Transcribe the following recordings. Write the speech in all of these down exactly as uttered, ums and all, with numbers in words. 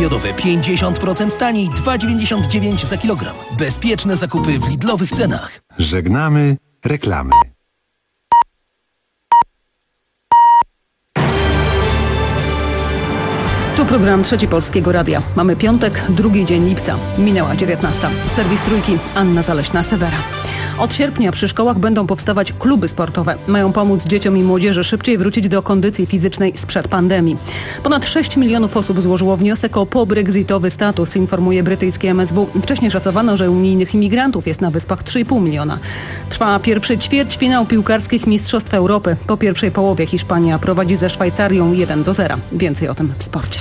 miodowe pięćdziesiąt procent taniej, dwa dziewięćdziesiąt dziewięć za kilogram. Bezpieczne zakupy w Lidlowych cenach. Żegnamy reklamy. Tu program Trzeci Polskiego Radia. Mamy piątek, drugi dzień lipca. Minęła dziewiętnasta. Serwis Trójki, Anna Zaleśna-Sewera. Od sierpnia przy szkołach będą powstawać kluby sportowe. Mają pomóc dzieciom i młodzieży szybciej wrócić do kondycji fizycznej sprzed pandemii. Ponad sześć milionów osób złożyło wniosek o pobrexitowy status, informuje brytyjskie M S W. Wcześniej szacowano, że unijnych imigrantów jest na Wyspach trzy i pół miliona. Trwa pierwszy ćwierćfinał piłkarskich Mistrzostw Europy. Po pierwszej połowie Hiszpania prowadzi ze Szwajcarią jeden do zera. Więcej o tym w sporcie.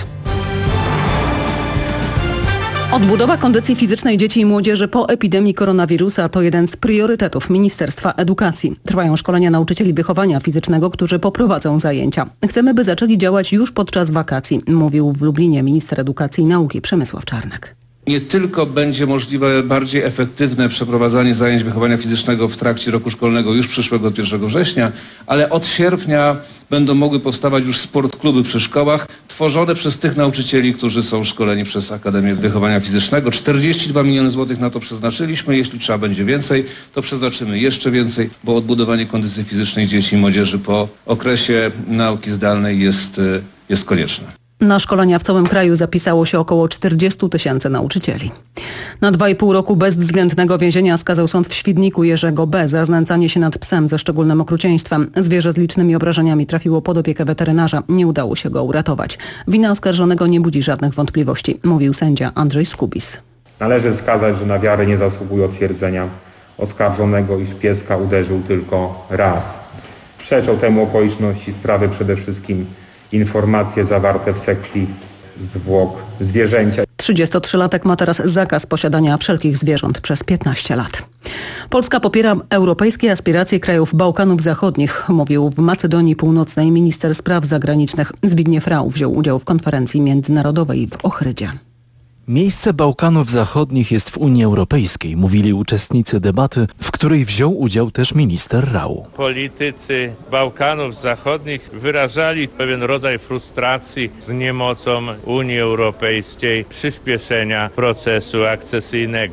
Odbudowa kondycji fizycznej dzieci i młodzieży po epidemii koronawirusa to jeden z priorytetów Ministerstwa Edukacji. Trwają szkolenia nauczycieli wychowania fizycznego, którzy poprowadzą zajęcia. Chcemy, by zaczęli działać już podczas wakacji, mówił w Lublinie minister edukacji i nauki Przemysław Czarnek. Nie tylko będzie możliwe bardziej efektywne przeprowadzanie zajęć wychowania fizycznego w trakcie roku szkolnego już przyszłego pierwszego września, ale od sierpnia będą mogły powstawać już sportkluby przy szkołach, tworzone przez tych nauczycieli, którzy są szkoleni przez Akademię Wychowania Fizycznego. czterdzieści dwa miliony złotych na to przeznaczyliśmy. Jeśli trzeba będzie więcej, to przeznaczymy jeszcze więcej, bo odbudowanie kondycji fizycznej dzieci i młodzieży po okresie nauki zdalnej jest, jest konieczne. Na szkolenia w całym kraju zapisało się około czterdzieści tysięcy nauczycieli. Na dwa i pół roku bezwzględnego więzienia skazał sąd w Świdniku Jerzego B. za znęcanie się nad psem ze szczególnym okrucieństwem. Zwierzę z licznymi obrażeniami trafiło pod opiekę weterynarza. Nie udało się go uratować. Wina oskarżonego nie budzi żadnych wątpliwości, mówił sędzia Andrzej Skubis. Należy wskazać, że na wiarę nie zasługuje twierdzenia oskarżonego, iż pieska uderzył tylko raz. Przeczą temu okoliczności sprawy przede wszystkim informacje zawarte w sekcji zwłok zwierzęcia. trzydziestotrzylatek ma teraz zakaz posiadania wszelkich zwierząt przez piętnaście lat. Polska popiera europejskie aspiracje krajów Bałkanów Zachodnich, mówił w Macedonii Północnej minister spraw zagranicznych Zbigniew Rau. Wziął udział w konferencji międzynarodowej w Ochrydzie. Miejsce Bałkanów Zachodnich jest w Unii Europejskiej, mówili uczestnicy debaty, w której wziął udział też minister Rau. Politycy Bałkanów Zachodnich wyrażali pewien rodzaj frustracji z niemocą Unii Europejskiej, przyspieszenia procesu akcesyjnego.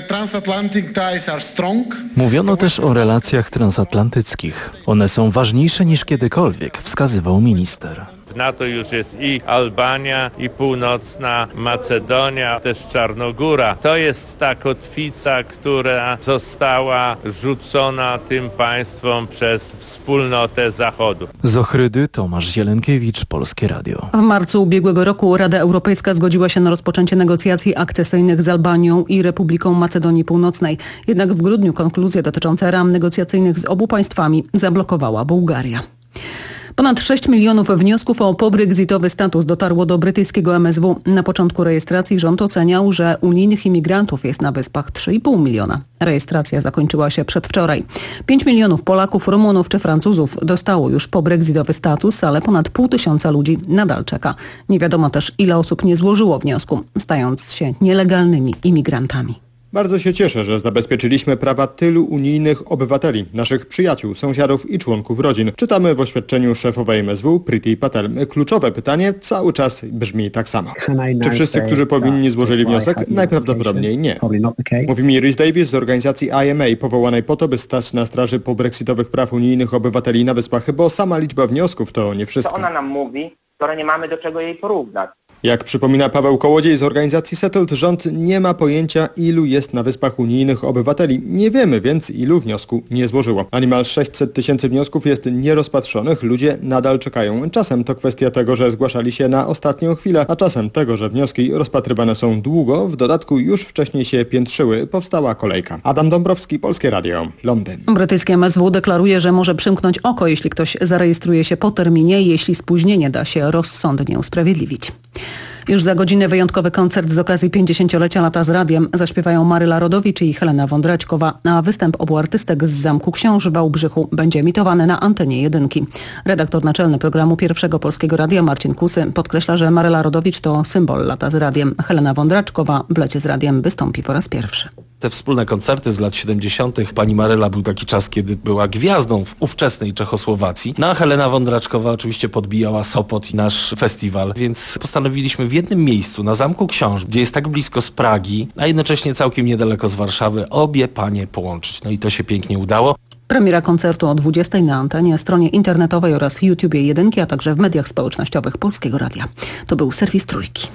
Mówiono też o relacjach transatlantyckich. One są ważniejsze niż kiedykolwiek, wskazywał minister. W NATO już jest i Albania, i Północna Macedonia, też Czarnogóra. To jest ta kotwica, która została rzucona tym państwom przez wspólnotę Zachodu. Z Ochrydy Tomasz Zielenkiewicz, Polskie Radio. W marcu ubiegłego roku Rada Europejska zgodziła się na rozpoczęcie negocjacji akcesyjnych z Albanią i Republiką Macedonii Północnej. Jednak w grudniu konkluzje dotyczące ram negocjacyjnych z obu państwami zablokowała Bułgaria. Ponad sześć milionów wniosków o pobrexitowy status dotarło do brytyjskiego M S W. Na początku rejestracji rząd oceniał, że unijnych imigrantów jest na Wyspach trzy i pół miliona. Rejestracja zakończyła się przedwczoraj. pięć milionów Polaków, Rumunów czy Francuzów dostało już pobrexitowy status, ale ponad pół tysiąca ludzi nadal czeka. Nie wiadomo też, ile osób nie złożyło wniosku, stając się nielegalnymi imigrantami. Bardzo się cieszę, że zabezpieczyliśmy prawa tylu unijnych obywateli, naszych przyjaciół, sąsiadów i członków rodzin. Czytamy w oświadczeniu szefowej M S W Priti Patel. Kluczowe pytanie cały czas brzmi tak samo. Czy wszyscy, którzy powinni, złożyli wniosek? Najprawdopodobniej nie. Mówi mi Rhys Davies z organizacji I M A, powołanej po to, by stać na straży pobrexitowych praw unijnych obywateli na Wyspach, bo sama liczba wniosków to nie wszystko. To ona nam mówi, skoro nie mamy do czego jej porównać. Jak przypomina Paweł Kołodziej z organizacji Settled, rząd nie ma pojęcia, ilu jest na Wyspach unijnych obywateli. Nie wiemy więc, ilu wniosku nie złożyło. A niemal sześćset tysięcy wniosków jest nierozpatrzonych, ludzie nadal czekają. Czasem to kwestia tego, że zgłaszali się na ostatnią chwilę, a czasem tego, że wnioski rozpatrywane są długo, w dodatku już wcześniej się piętrzyły, powstała kolejka. Adam Dąbrowski, Polskie Radio, Londyn. Brytyjskie M S W deklaruje, że może przymknąć oko, jeśli ktoś zarejestruje się po terminie, jeśli spóźnienie da się rozsądnie usprawiedliwić. Już za godzinę wyjątkowy koncert z okazji pięćdziesięciolecia Lata z Radiem. Zaśpiewają Maryla Rodowicz i Helena Wądraćkowa, a występ obu artystek z Zamku Książy w Wałbrzychu będzie emitowany na antenie jedynki. Redaktor naczelny programu Pierwszego Polskiego Radia Marcin Kusy podkreśla, że Maryla Rodowicz to symbol Lata z Radiem. Helena Wądraćkowa w Lecie z Radiem wystąpi po raz pierwszy. te wspólne koncerty z lat siedemdziesiątych. Pani Maryla był taki czas, kiedy była gwiazdą w ówczesnej Czechosłowacji. No a Helena Wądraczkowa oczywiście podbijała Sopot i nasz festiwal, więc postanowiliśmy w jednym miejscu, na Zamku Książ, gdzie jest tak blisko z Pragi, a jednocześnie całkiem niedaleko z Warszawy, obie panie połączyć. No i to się pięknie udało. Premiera koncertu o dwudziestej na antenie, stronie internetowej oraz YouTubie jedynki, a także w mediach społecznościowych Polskiego Radia. To był serwis Trójki.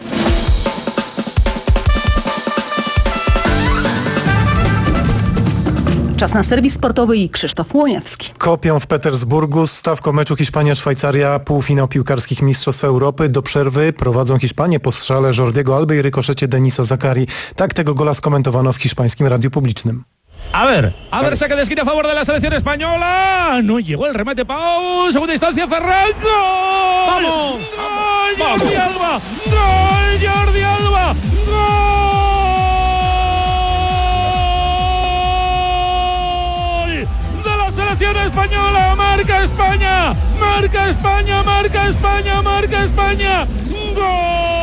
Czas na serwis sportowy i Krzysztof Łoniewski. Kopią w Petersburgu, stawką meczu Hiszpania-Szwajcaria, półfinał piłkarskich Mistrzostw Europy. Do przerwy prowadzą Hiszpanie po strzale Jordiego Alby i rykoszecie Denisa Zakari. Tak tego gola skomentowano w hiszpańskim radiu publicznym. A ver, a ver, saque de esquina a favor de la selección española. No llegó el remate, Pau. Segunda instancia, Ferran. ¡Gol! ¡Vamos! ¡Gol, Jordi Alba! ¡Gol, Jordi Alba! ¡Gol de la selección española! ¡Marca España! ¡Marca España! ¡Marca España! ¡Marca España! ¡Gol!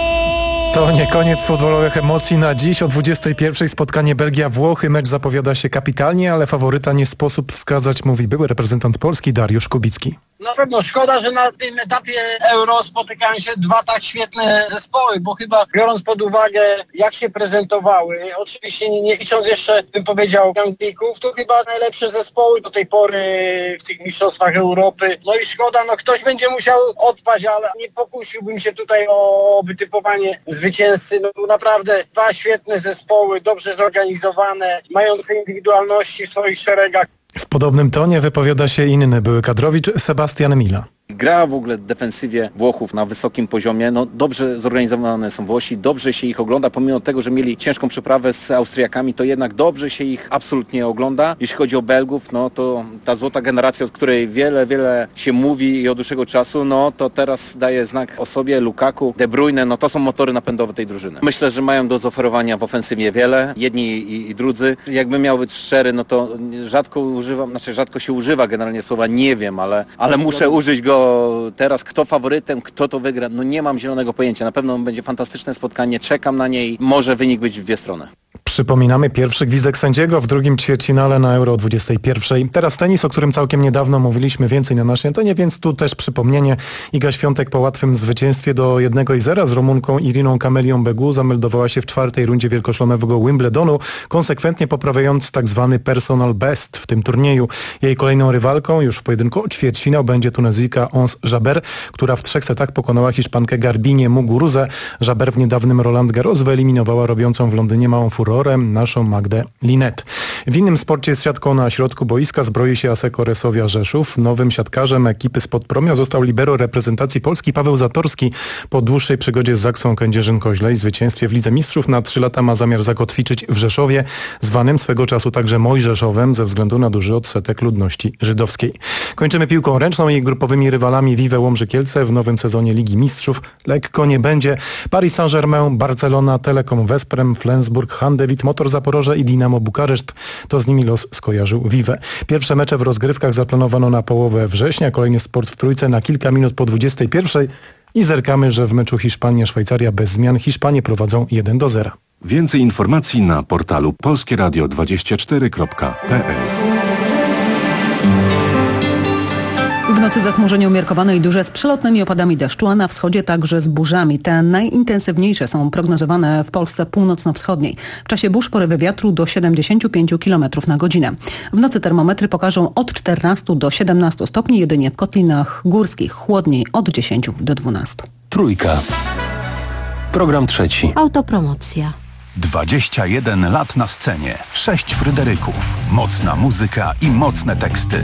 To nie koniec futbolowych emocji na dziś. O dwudziestej pierwszej spotkanie Belgia-Włochy. Mecz zapowiada się kapitalnie, ale faworyta nie sposób wskazać, mówi były reprezentant Polski Dariusz Kubicki. Na pewno szkoda, że na tym etapie Euro spotykają się dwa tak świetne zespoły, bo chyba biorąc pod uwagę, jak się prezentowały, oczywiście nie, nie licząc jeszcze, bym powiedział, Anglików, to chyba najlepsze zespoły do tej pory w tych mistrzostwach Europy. No i szkoda, no ktoś będzie musiał odpaść, ale nie pokusiłbym się tutaj o wytypowanie zwycięzcy. No naprawdę dwa świetne zespoły, dobrze zorganizowane, mające indywidualności w swoich szeregach. W podobnym tonie wypowiada się inny były kadrowicz Sebastian Mila. Gra w ogóle w defensywie Włochów na wysokim poziomie. No, dobrze zorganizowane są Włosi, dobrze się ich ogląda, pomimo tego, że mieli ciężką przeprawę z Austriakami, to jednak dobrze się ich absolutnie ogląda. Jeśli chodzi o Belgów, no to ta złota generacja, od której wiele, wiele się mówi i od dłuższego czasu, no to teraz daje znak o sobie. Lukaku, De Bruyne, no to są motory napędowe tej drużyny. Myślę, że mają do zaoferowania w ofensywie wiele, jedni i, i drudzy. Jakbym miał być szczery, no to rzadko używam, znaczy rzadko się używa generalnie słowa nie wiem, ale, ale muszę użyć go teraz. Kto faworytem, kto to wygra, no nie mam zielonego pojęcia. Na pewno będzie fantastyczne spotkanie, czekam na nie i może wynik być w dwie strony. Przypominamy pierwszy gwizdek sędziego w drugim ćwierćfinale na Euro o dwudziestej pierwszej. Teraz tenis, o którym całkiem niedawno mówiliśmy więcej na naszej antenie, więc tu też przypomnienie. Iga Świątek po łatwym zwycięstwie do jednego i zera z Rumunką Iriną Kamelią Begu zameldowała się w czwartej rundzie wielkoszlemowego Wimbledonu, konsekwentnie poprawiając tak zwany personal best w tym turnieju. Jej kolejną rywalką już w pojedynku o ćwierćfinał będzie Tunezyjka Ons Jabeur, która w trzech setach pokonała Hiszpankę Garbinię Muguruzę. Jabeur w niedawnym Roland Garros wyeliminowała robiącą w Londynie małą furorę naszą Magdę Linet. W innym sporcie z siatką na środku boiska zbroi się Asseco Resowia Rzeszów. Nowym siatkarzem ekipy spod Promia został libero reprezentacji Polski Paweł Zatorski. Po dłuższej przygodzie z Zaksą Kędzierzyn-Koźle i zwycięstwie w Lidze Mistrzów na trzy lata ma zamiar zakotwiczyć w Rzeszowie, zwanym swego czasu także Mojżeszowem ze względu na duży odsetek ludności żydowskiej. Kończymy piłką ręczną i grupowymi rywalami Vive Łomży Kielce w nowym sezonie Ligi Mistrzów. Lekko nie będzie. Paris Saint-Germain, Barcelona, Telekom Wesprem, Flensburg, Handewitt, Motor Zaporoże i Dinamo Bukareszt. To z nimi los skojarzył Vive. Pierwsze mecze w rozgrywkach zaplanowano na połowę września. Kolejny sport w trójce na kilka minut po dwudziestej pierwszej. I zerkamy, że w meczu Hiszpania-Szwajcaria bez zmian Hiszpanie prowadzą jeden do zera. Więcej informacji na portalu polskie radio dwadzieścia cztery kropka p l. W nocy zachmurzenie umiarkowane i duże z przelotnymi opadami deszczu, a na wschodzie także z burzami. Te najintensywniejsze są prognozowane w Polsce północno-wschodniej. W czasie burz porywy wiatru do siedemdziesiąt pięć kilometrów na godzinę. W nocy termometry pokażą od czternastu do siedemnastu stopni, jedynie w kotlinach górskich chłodniej od dziesięciu do dwunastu. Trójka. Program trzeci. Autopromocja. dwadzieścia jeden lat na scenie. Sześć Fryderyków. Mocna muzyka i mocne teksty.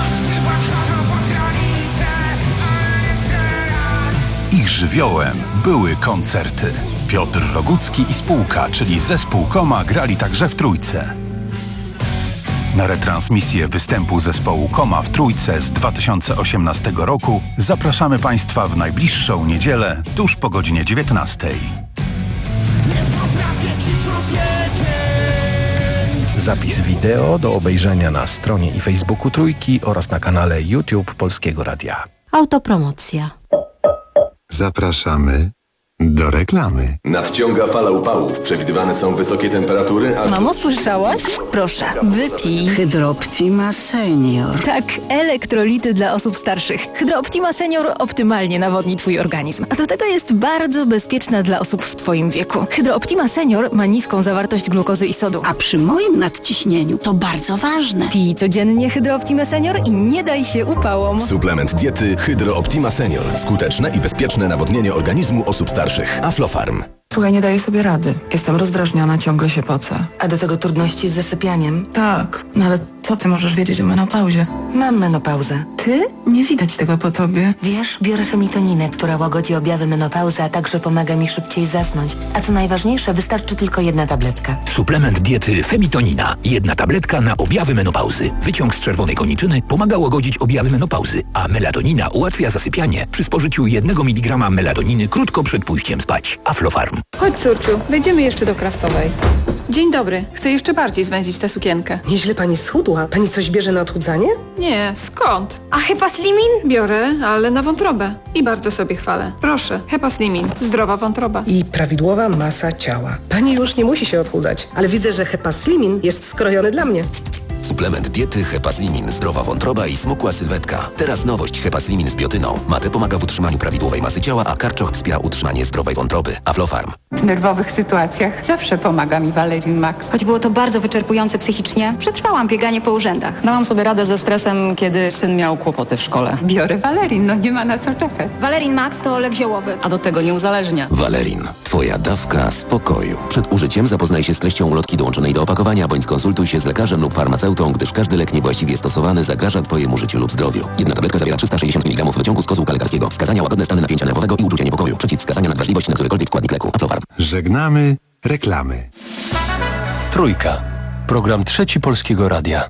Ich żywiołem były koncerty. Piotr Rogucki i spółka, czyli zespół Koma, grali także w Trójce. Na retransmisję występu zespołu Koma w Trójce z dwa tysiące osiemnastego roku zapraszamy Państwa w najbliższą niedzielę tuż po godzinie dziewiętnastej. Zapis wideo do obejrzenia na stronie i Facebooku Trójki oraz na kanale YouTube Polskiego Radia. Autopromocja. Zapraszamy Do reklamy. Nadciąga fala upałów. Przewidywane są wysokie temperatury, a... Mamo, słyszałaś? Proszę, wypij. Hydrooptima Senior. Tak, elektrolity dla osób starszych. Hydrooptima Senior optymalnie nawodni Twój organizm. A do tego jest bardzo bezpieczna dla osób w Twoim wieku. Hydrooptima Senior ma niską zawartość glukozy i sodu. A przy moim nadciśnieniu to bardzo ważne. Pij codziennie Hydrooptima Senior i nie daj się upałom. Suplement diety Hydrooptima Senior. Skuteczne i bezpieczne nawodnienie organizmu osób starszych. Aflofarm. Słuchaj, nie daję sobie rady. Jestem rozdrażniona, ciągle się pocę. A do tego trudności z zasypianiem? Tak, no ale co ty możesz wiedzieć o menopauzie? Mam menopauzę. Ty? Nie widać tego po tobie. Wiesz, biorę femitoninę, która łagodzi objawy menopauzy, a także pomaga mi szybciej zasnąć. A co najważniejsze, wystarczy tylko jedna tabletka. Suplement diety Femitonina. Jedna tabletka na objawy menopauzy. Wyciąg z czerwonej koniczyny pomaga łagodzić objawy menopauzy, a melatonina ułatwia zasypianie przy spożyciu jednego miligrama melatoniny krótko przed pójściem spać. Aflofarm. Chodź, córciu, wejdziemy jeszcze do Krawcowej. Dzień dobry. Chcę jeszcze bardziej zwęzić tę sukienkę. Nieźle pani schudła. Pani coś bierze na odchudzanie? Nie, skąd? A Hepaslimin? Biorę, ale na wątrobę. I bardzo sobie chwalę. Proszę, Hepaslimin. Zdrowa wątroba. I prawidłowa masa ciała. Pani już nie musi się odchudzać, ale widzę, że Hepaslimin jest skrojony dla mnie. Suplement diety Hepaslimin. Zdrowa wątroba i smukła sylwetka. Teraz nowość Hepaslimin z biotyną. Mate pomaga w utrzymaniu prawidłowej masy ciała, a karczoch wspiera utrzymanie zdrowej wątroby. Aflofarm. W nerwowych sytuacjach zawsze pomaga mi Valerin Max. Choć było to bardzo wyczerpujące psychicznie, przetrwałam bieganie po urzędach. Dałam sobie radę ze stresem, kiedy syn miał kłopoty w szkole. Biorę Valerin, no nie ma na co czekać. Valerin Max to lek ziołowy. A do tego nie uzależnia. Valerin. Twoja dawka spokoju. Przed użyciem zapoznaj się z treścią ulotki dołączonej do opakowania, bądź skonsultuj się z lekarzem lub farmaceutą, gdyż każdy lek niewłaściwie stosowany zagraża Twojemu życiu lub zdrowiu. Jedna tabletka zawiera trzysta sześćdziesiąt miligramów wyciągu z kozłka lekarskiego. Wskazania: łagodne stany napięcia nerwowego i uczucie niepokoju. Przeciwwskazania: nadwrażliwość na którykolwiek składnik leku. Aflofarm. Żegnamy reklamy. Trójka. Program Trzeci Polskiego Radia.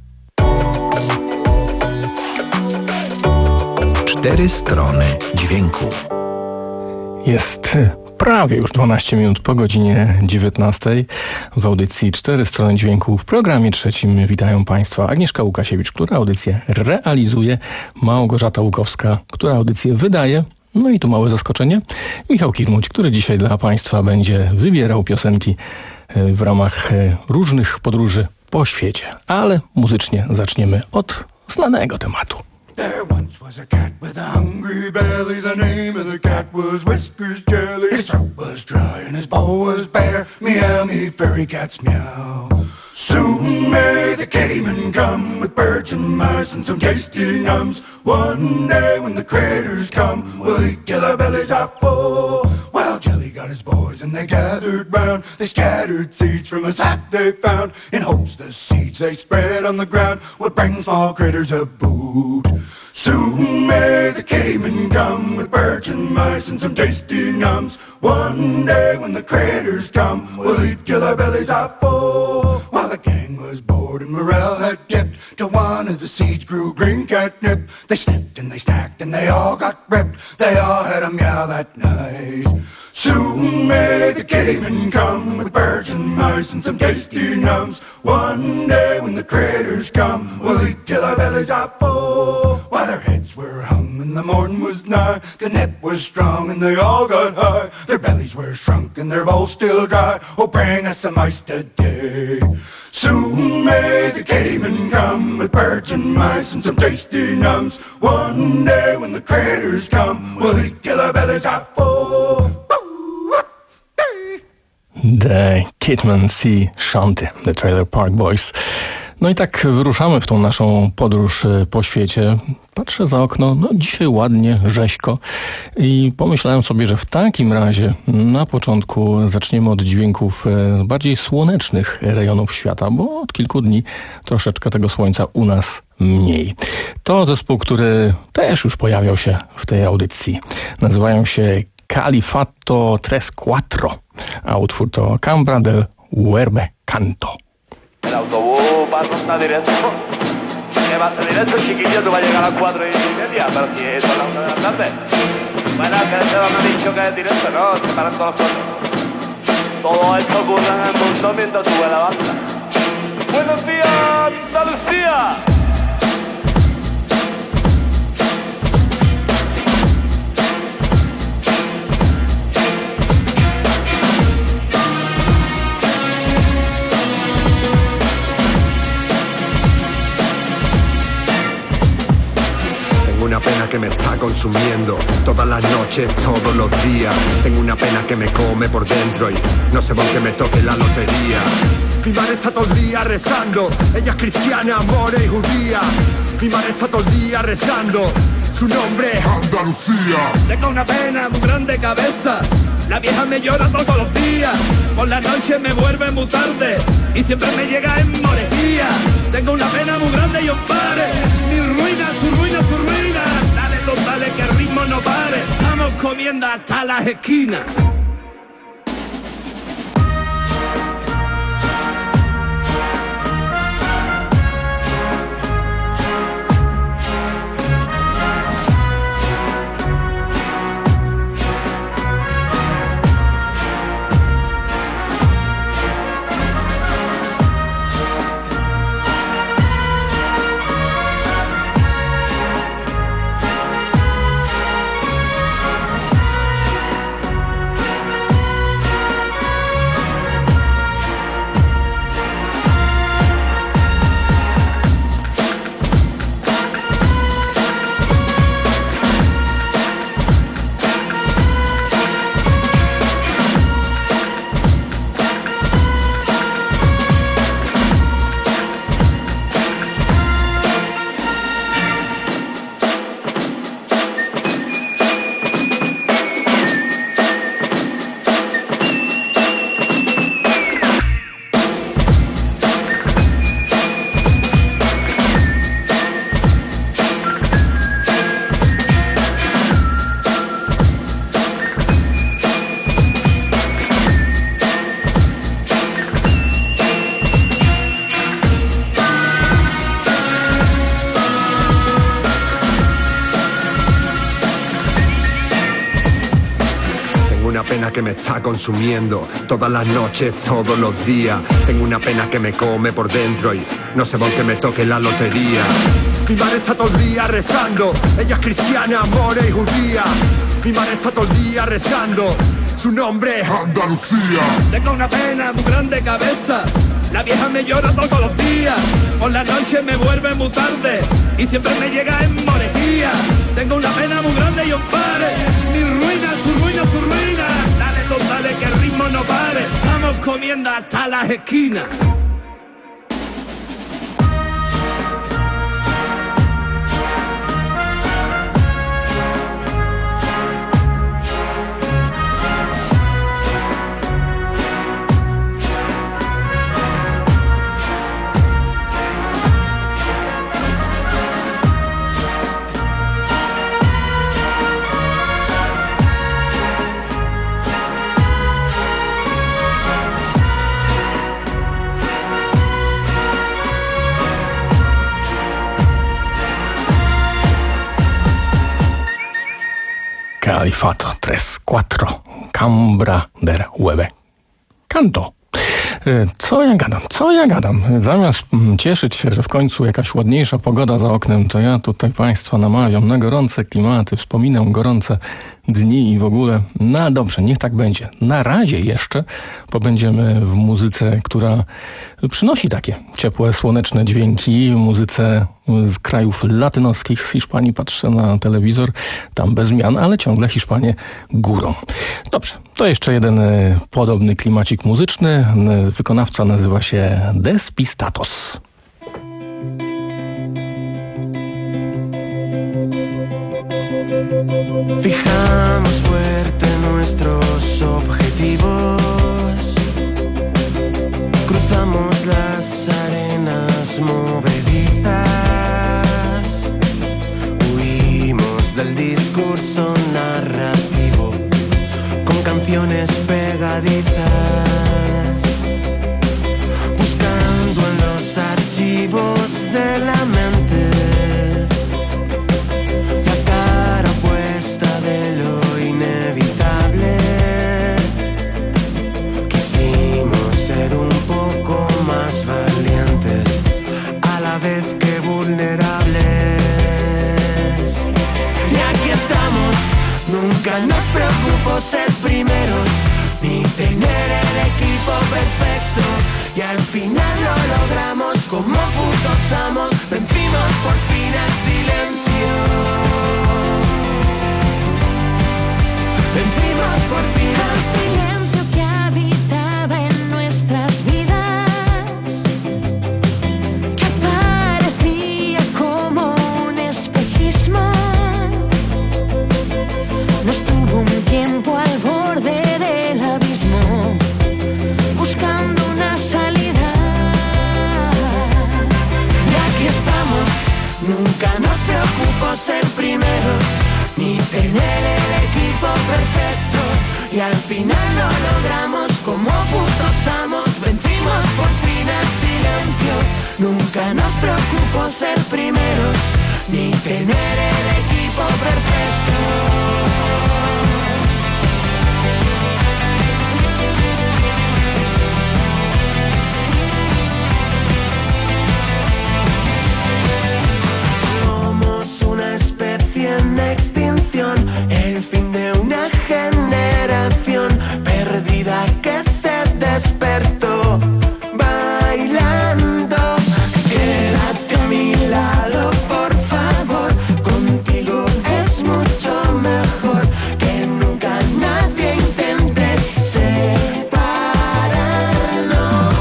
Cztery strony dźwięku. Jest prawie już dwanaście minut po godzinie dziewiętnastej. W audycji Cztery Strony Dźwięku w programie trzecim witają Państwa Agnieszka Łukasiewicz, która audycję realizuje, Małgorzata Łukowska, która audycję wydaje. No i tu małe zaskoczenie. Michał Kirmuć, który dzisiaj dla Państwa będzie wybierał piosenki w ramach różnych podróży po świecie. Ale muzycznie zaczniemy od znanego tematu. There once was a cat with a hungry belly. The name of the cat was Whiskers Jelly. His throat was dry and his bowl was bare. Meow, me fairy cats meow. Soon may the kittyman come with birds and mice and some tasty nums. One day when the critters come, we'll eat till our bellies are full. Well, Jelly got his boys and they gathered round. They scattered seeds from a sack they found, in hopes the seeds they spread on the ground would bring small critters a boot. Soon may the kittyman come with birds and mice and some tasty nums. One day when the critters come, we'll eat till our bellies are full. While the gang was bored and morale had dipped, till one of the seeds grew green catnip. They snipped and they stacked and they all got ripped. They all had a meow that night. Soon may the kittyman come with birds and mice and some tasty nums. One day when the critters come, we'll eat till our bellies are full. While their heads were hung and the morn was nigh, the nip was strong and they all got high. Their bellies were shrunk and their bowls still dry. Oh, bring us some ice today. Soon may the kittyman come with birds and mice and some tasty nums. One day when the critters come, we'll eat till our bellies are full. The Kidman Sea Shanty, The Trailer Park Boys. No i tak wyruszamy w tą naszą podróż po świecie. Patrzę za okno, no dzisiaj ładnie, rzeźko i pomyślałem sobie, że w takim razie na początku zaczniemy od dźwięków bardziej słonecznych rejonów świata, bo od kilku dni troszeczkę tego słońca u nas mniej. To zespół, który też już pojawiał się w tej audycji. Nazywają się Califato Tres Cuatro, a utwór to Cambra del Huerbe Canto. El autobús va a Ronda directo, que va directo, chiquillo, tú vas a llegar a las cuatro y media, pero si es a las una de la tarde. Bueno, que se me ha dicho que es directo, no, se paran todos los cosas. Todo esto ocurre en el mundo mientras sube la banda. ¡Buenos días, Andalucía! que me está consumiendo todas las noches, todos los días. Tengo una pena que me come por dentro y no sé por qué me toque la lotería. Mi madre está todo el día rezando, ella es cristiana, more y judía. Mi madre está todo el día rezando, su nombre es Andalucía. Tengo una pena muy grande cabeza, la vieja me llora todos los días. Por la noche me vuelve muy tarde y siempre me llega en moresía. Tengo una pena muy grande y os pare, mi ruina, tu ruina, su ruina. Dale, don, dale, que el ritmo no pare, estamos comiendo hasta las esquinas. Que me está consumiendo todas las noches, todos los días. Tengo una pena que me come por dentro y no sé por qué me toque la lotería. Mi madre está todo el día rezando, ella es cristiana, more y judía. Mi madre está todo el día rezando, su nombre es Andalucía. Tengo una pena muy grande cabeza, la vieja me llora todos los días. Por la noche me vuelve muy tarde y siempre me llega en moresía. Tengo una pena muy grande y os pare, mi ruina, tu ruina, su ruina. Dale, don, dale, que el ritmo no pare, estamos comiendo hasta las esquinas. Califato tres cuatro Cambra der Łebę. Canto. Co ja gadam? Co ja gadam? Zamiast cieszyć się, że w końcu jakaś ładniejsza pogoda za oknem, to ja tutaj Państwa namawiam na gorące klimaty, wspominam gorące dni i w ogóle. No dobrze, niech tak będzie. Na razie jeszcze pobędziemy w muzyce, która przynosi takie ciepłe, słoneczne dźwięki, muzyce z krajów latynoskich. Z Hiszpanii patrzę na telewizor, tam bez zmian, ale ciągle Hiszpanie górą. Dobrze, to jeszcze jeden podobny klimacik muzyczny. Wykonawca nazywa się Despistatos. Fijamos fuerte nuestros objetivos, cruzamos las arenas movedizas, huimos del discurso narrativo con canciones pegadizas, buscando en los archivos de la mente nos preocupó ser primeros, ni tener el equipo perfecto, y al final lo logramos como putos amos, vencimos por fin el silencio. preocupo ser primeros, ni tener el equipo perfecto. Somos una especie en extinción, el fin de una generación perdida que se despertó bailando. Quédate a mi lado, por favor, contigo es mucho mejor que nunca nadie intente separarnos.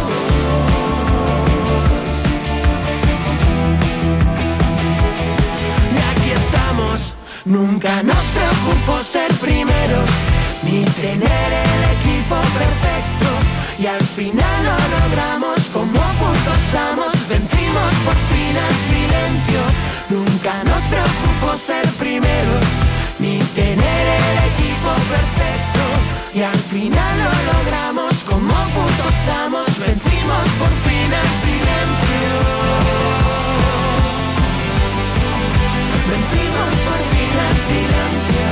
Y aquí estamos, nunca nos preocupó ser primeros, ni tener el equipo perfecto, y al final lo logramos como putos amos, vencimos por fin al silencio. Nunca nos preocupó ser primeros, ni tener el equipo perfecto, y al final lo logramos como putos amos, vencimos por fin al silencio. Vencimos por fin al silencio.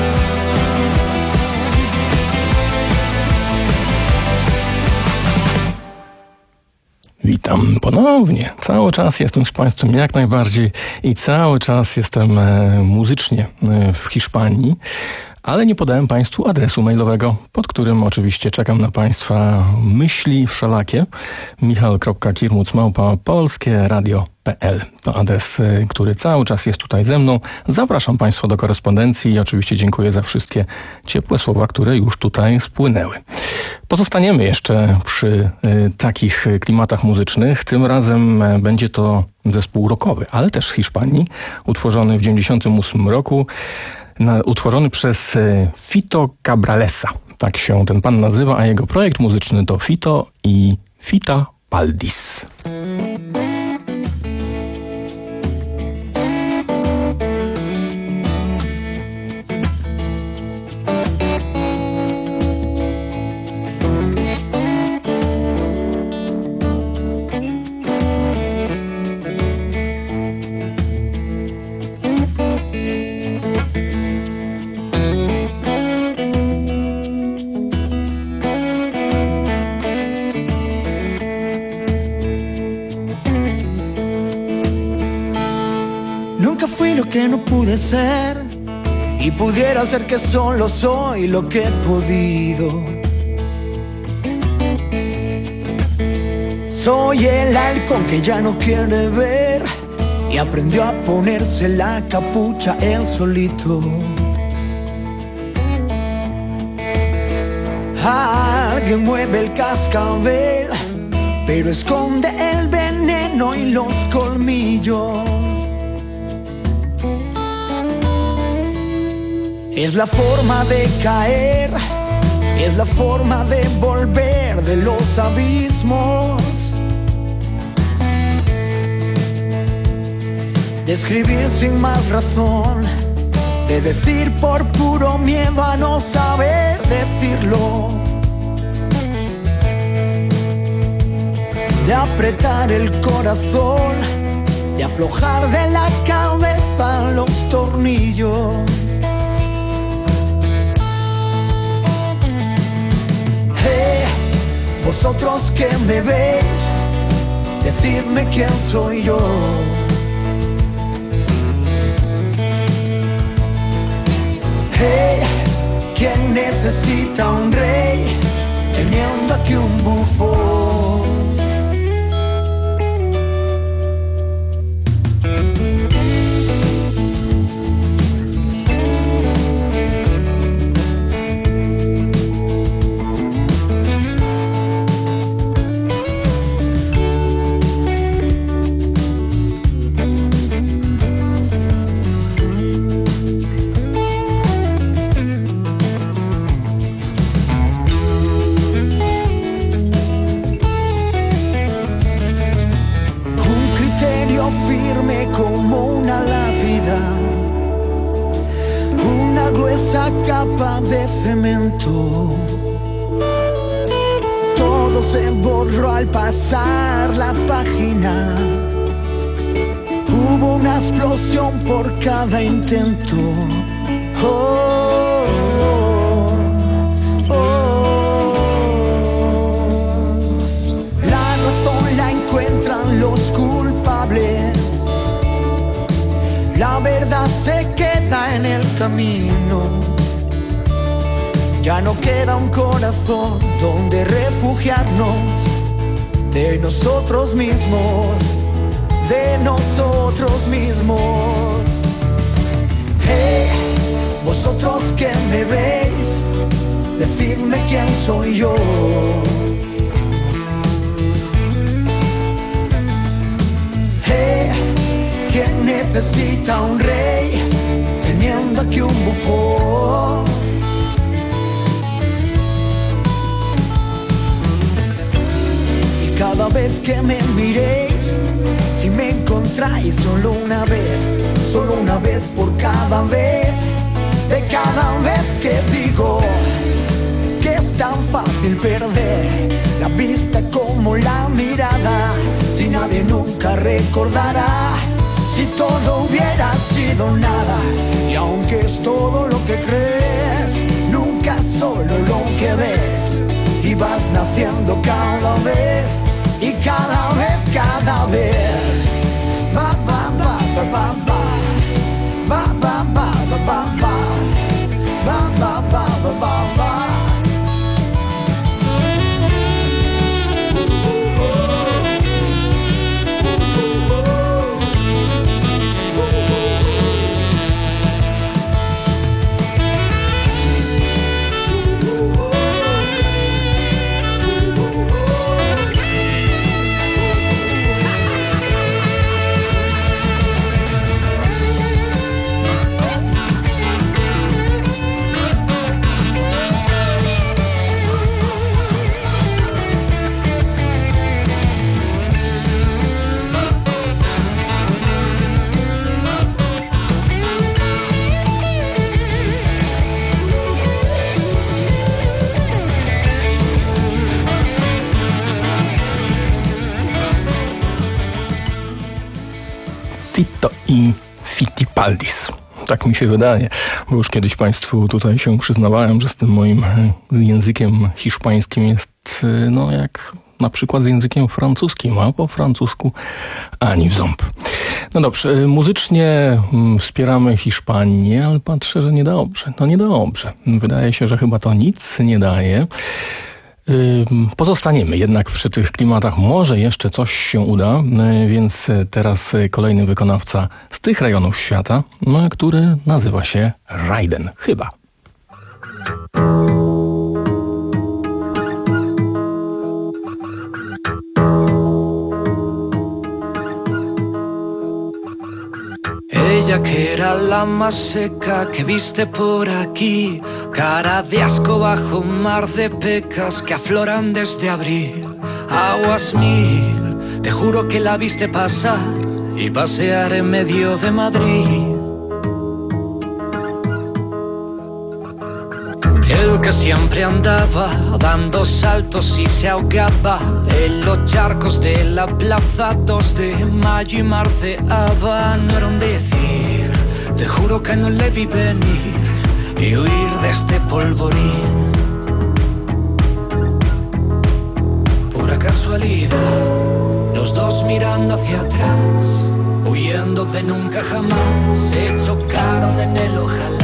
Witam ponownie. Cały czas jestem z Państwem jak najbardziej i cały czas jestem e, muzycznie e, w Hiszpanii, ale nie podałem Państwu adresu mailowego, pod którym oczywiście czekam na Państwa myśli wszelakie. michał kropka kirmuc małpa polskie radio kropka p l to adres, który cały czas jest tutaj ze mną. Zapraszam Państwa do korespondencji i oczywiście dziękuję za wszystkie ciepłe słowa, które już tutaj spłynęły. Pozostaniemy jeszcze przy y, takich klimatach muzycznych. Tym razem będzie to zespół rockowy, ale też z Hiszpanii, utworzony w dziewięćdziesiątym ósmym roku. Na, utworzony przez Fito Cabralesa. Tak się ten pan nazywa, a jego projekt muzyczny to Fito i Fita Paldis. Que no pude ser y pudiera ser que solo soy lo que he podido. Soy el halcón que ya no quiere ver y aprendió a ponerse la capucha él solito. Alguien mueve el cascabel, pero esconde el veneno y los colmillos. Es la forma de caer, es la forma de volver de los abismos, de escribir sin más razón, de decir por puro miedo a no saber decirlo, de apretar el corazón, de aflojar de la cabeza los tornillos. Hey, vosotros que me veis, decidme quién soy yo. Hey, ¿quién necesita un rey teniendo aquí un bufón? Capa de cemento, todo se borró al pasar la página. hubo una explosión por cada intento. Oh, oh, oh. La razón la encuentran los culpables. La verdad se queda en el camino. Ya no queda un corazón donde refugiarnos de nosotros mismos, de nosotros mismos. Hey, vosotros que me veis, decidme quién soy yo. Hey, ¿quién necesita un rey teniendo aquí un bufón? Y cada vez que me miréis, si me encontráis solo una vez, solo una vez por cada vez, de cada vez que digo que es tan fácil perder la vista como la mirada, si nadie nunca recordará, si todo hubiera sido nada, y aunque es todo lo que crees, nunca es solo lo que ves, y vas naciendo cada vez, y cada vez, cada vez. Ba ba ba ba ba ba ba ba ba ba ba ba ba ba ba ba ba. Fito i Fittipaldis. Tak mi się wydaje, bo już kiedyś Państwu tutaj się przyznawałem, że z tym moim językiem hiszpańskim jest no jak na przykład z językiem francuskim, a po francusku ani w ząb. No dobrze, muzycznie wspieramy Hiszpanię, ale patrzę, że niedobrze. No niedobrze. Wydaje się, że chyba to nic nie daje. Pozostaniemy jednak przy tych klimatach. Może jeszcze coś się uda, więc teraz kolejny wykonawca z tych rejonów świata, który nazywa się Raiden. Chyba. Ella que era la más seca que viste por aquí, cara de asco bajo un mar de pecas que afloran desde abril. Aguas mil, te juro que la viste pasar y pasear en medio de Madrid. El que siempre andaba dando saltos y se ahogaba en los charcos de la plaza dos de mayo y marceaba. No era un decir, te juro que no le vi venir y huir de este polvorín. Pura casualidad, los dos mirando hacia atrás, huyendo de nunca jamás, se chocaron en el ojalá.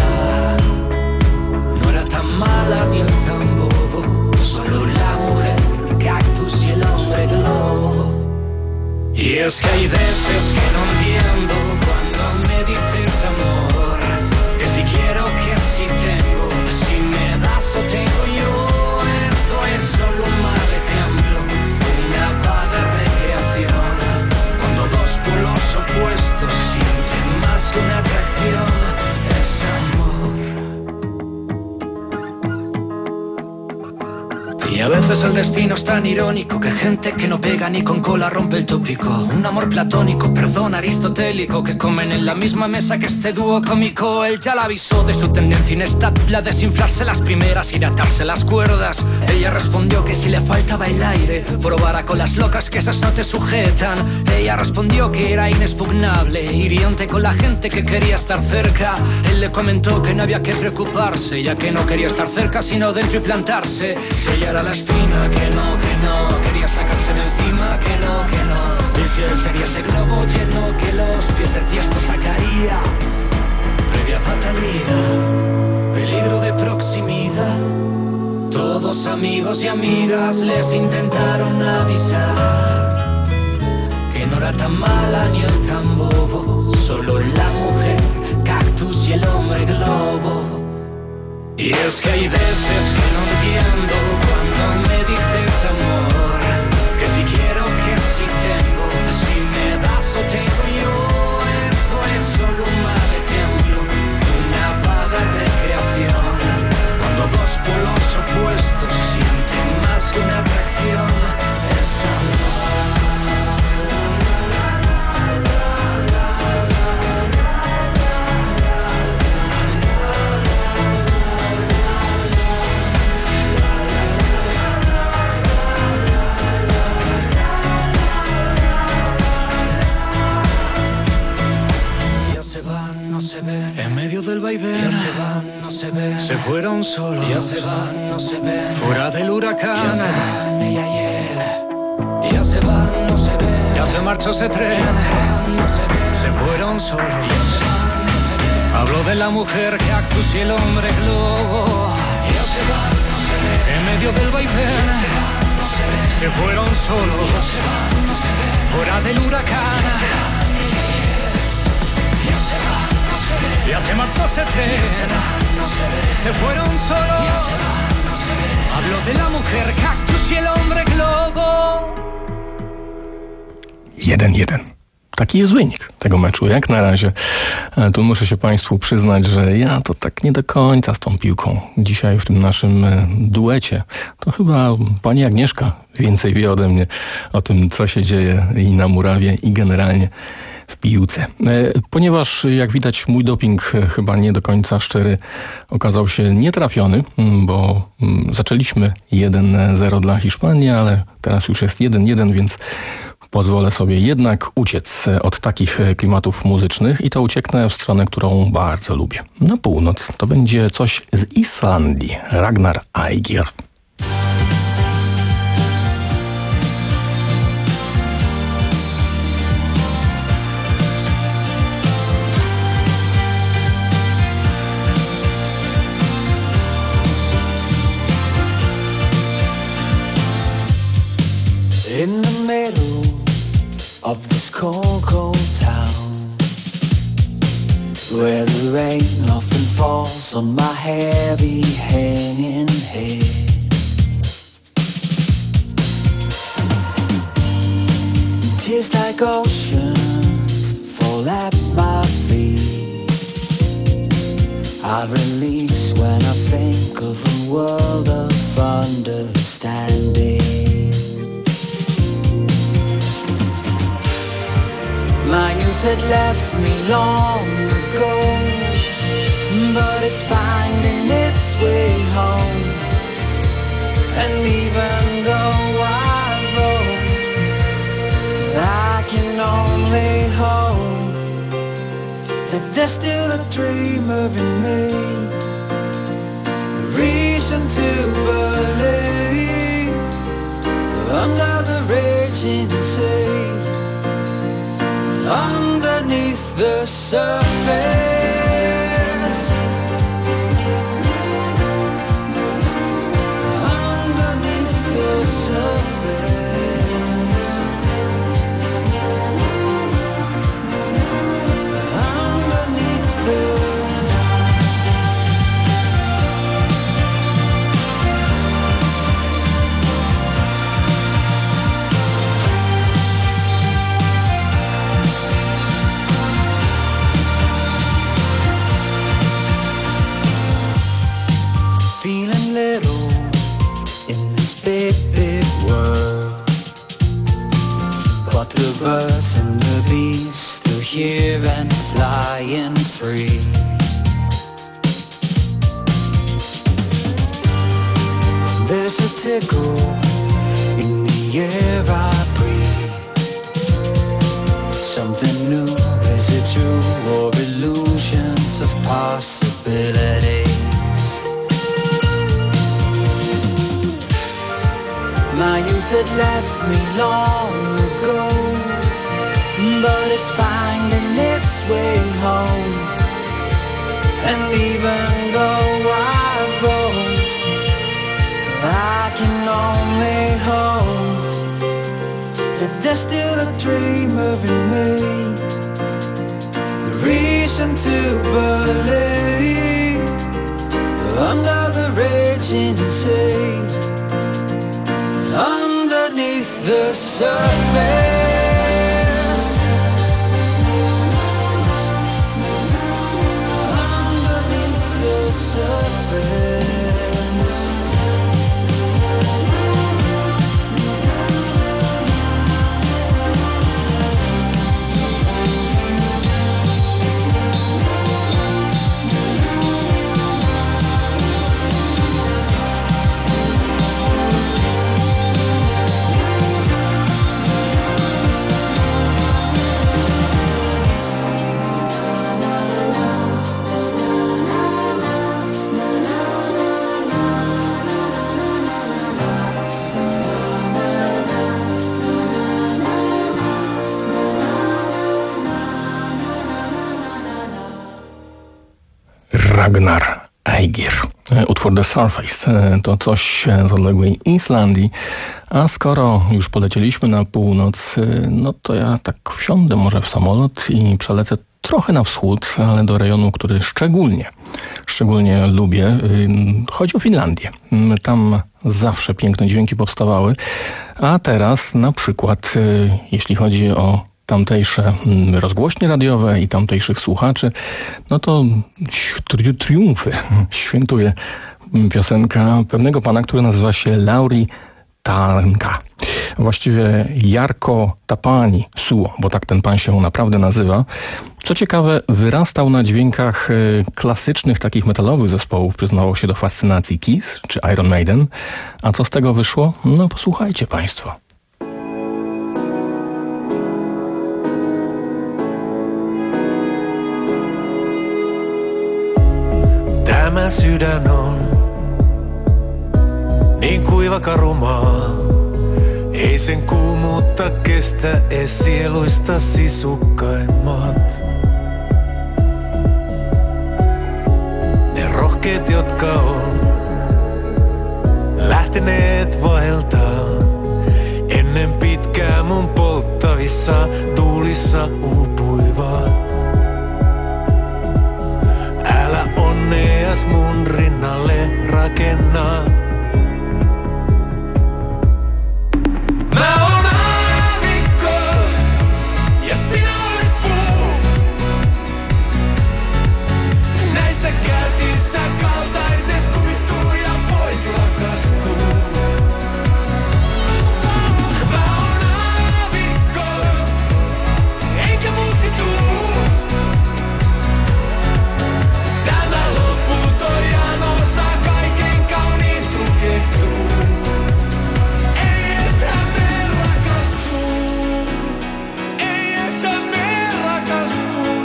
Mala ni el tan bobo, solo la mujer, cactus y el hombre globo. Y es que hay veces que no entiendo cuando me dices amor, que si quiero, que si tengo, si me das o tengo yo. Esto es solo un mal ejemplo, una vaga recreación, cuando dos polos opuestos sienten más que una atracción. Es amor. Y a veces veces el destino es tan irónico que gente que no pega ni con cola rompe el tópico. Un amor platónico, perdón, aristotélico, que comen en la misma mesa que este dúo cómico. Él ya la avisó de su tendencia inestable a desinflarse las primeras y atarse las cuerdas. Ella respondió que si le faltaba el aire, probara con las locas que esas no te sujetan. Ella respondió que era inexpugnable, hiriente con la gente que quería estar cerca. Él le comentó que no había que preocuparse, ya que no quería estar cerca sino dentro y plantarse. Si ella era la espina, que no, que no, quería sacarse de encima, que no, que no. Y si él sería ese globo lleno que los pies del tiesto sacaría. Previa fatalidad, peligro de proximidad. Todos amigos y amigas les intentaron avisar que no era tan mala ni el tan bobo, solo la mujer cactus y el hombre globo. Y es que hay veces que no entiendo cuando me dices amor, que si quiero, que si tengo, si me das o tengo yo. Esto es solo un mal ejemplo, una vaga recreación, cuando dos polos opuestos sienten más que una atracción. Es amor. En medio del vaivén, ya se van, no se ven. Se fueron solos, ya se van, no se ven. Fuera del huracán, ya se van, ella y él. Ya se van, no se ven. Ya se marchó ese tren, ya se van, no se ven. Se fueron solos, ya se van, no se ven. Hablo de la mujer cactus y el hombre globo. Ya se van, no se ven. En medio del vaivén, ya se van, no se ven. Se fueron solos, ya se van, no se ven. Fuera del huracán, ya se van. Ya se marchó ese tren, se fueron solos. Hablo de la mujer cactus y el hombre globo. jeden jeden. Taki jest wynik tego meczu. Jak na razie tu muszę się Państwu przyznać, że ja to tak nie do końca z tą piłką. Dzisiaj w tym naszym duecie to chyba pani Agnieszka więcej wie ode mnie o tym, co się dzieje i na murawie, i generalnie w piłce. Ponieważ, jak widać, mój doping chyba nie do końca szczery okazał się nietrafiony, bo zaczęliśmy jeden zero dla Hiszpanii, ale teraz już jest jeden jeden, więc pozwolę sobie jednak uciec od takich klimatów muzycznych i to ucieknę w stronę, którą bardzo lubię. Na północ to będzie coś z Islandii. Ragnar Ægir. In the middle of this cold, cold town, where the rain often falls on my heavy hanging head, tears like oceans fall at my feet. I release when I think of a world of understanding. My youth had left me long ago, but it's finding its way home. And even though I roam, I can only hope that there's still a dreamer in me, a reason to believe under the raging sea. Underneath the surface, underneath the surface, underneath the birds and the bees still here and flying free. There's a tickle in the air I breathe. Something new, is it true, or illusions of possibilities? My youth had left me long ago, but it's finding its way home. And even though I've grown, I can only hope that there's still a dreamer in me, the reason to believe under the raging sea, underneath the surface. Underneath the surface. Ragnar Aegir. Utwór The Surface to coś z odległej Islandii, a skoro już polecieliśmy na północ, no to ja tak wsiądę może w samolot i przelecę trochę na wschód, ale do rejonu, który szczególnie, szczególnie lubię. Chodzi o Finlandię. Tam zawsze piękne dźwięki powstawały, a teraz na przykład, jeśli chodzi o tamtejsze rozgłośnie radiowe i tamtejszych słuchaczy, no to tri- triumfy świętuje piosenka pewnego pana, który nazywa się Lauri Tanka. Właściwie Jarkko Tapani Suo, bo tak ten pan się naprawdę nazywa. Co ciekawe, wyrastał na dźwiękach klasycznych, takich metalowych zespołów, przyznawał się do fascynacji Kiss czy Iron Maiden. A co z tego wyszło? No posłuchajcie państwo. Tämä sydän on niin kuiva karumaa, ei sen kuumuutta kestä ees sieluista sisukkaimmat. Ne rohkeet, jotka on lähteneet vaeltaan, ennen pitkää mun polttavissa tuulissa uupuivat. Älä onneas mun rinnalle rakennaa. Mä oon aavikko ja sinä olet puu. Näissä käsissä kaltaises kuihtuu ja pois lakastuu. Mä oon aavikko, enkä muuksi tuu. Tämä loputon jano saa kaiken kauniin tukehtuu. Ei että me rakastuu, ei että me rakastuu.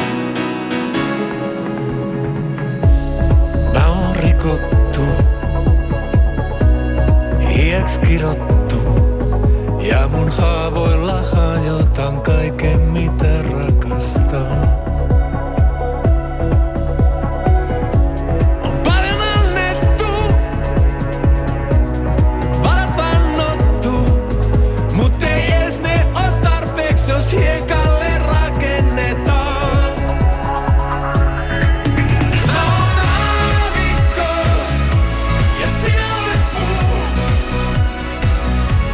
Mä oon rikottu, iäks kirottu, ja mun haavoilla hajotan kaiken mitä rakastan. Hiekalle rakennetaan. Mä oon aavikko ja sinä olet puu.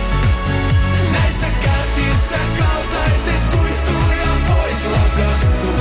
Näissä käsissä kaltaises kuihtuu ja pois lakastuu.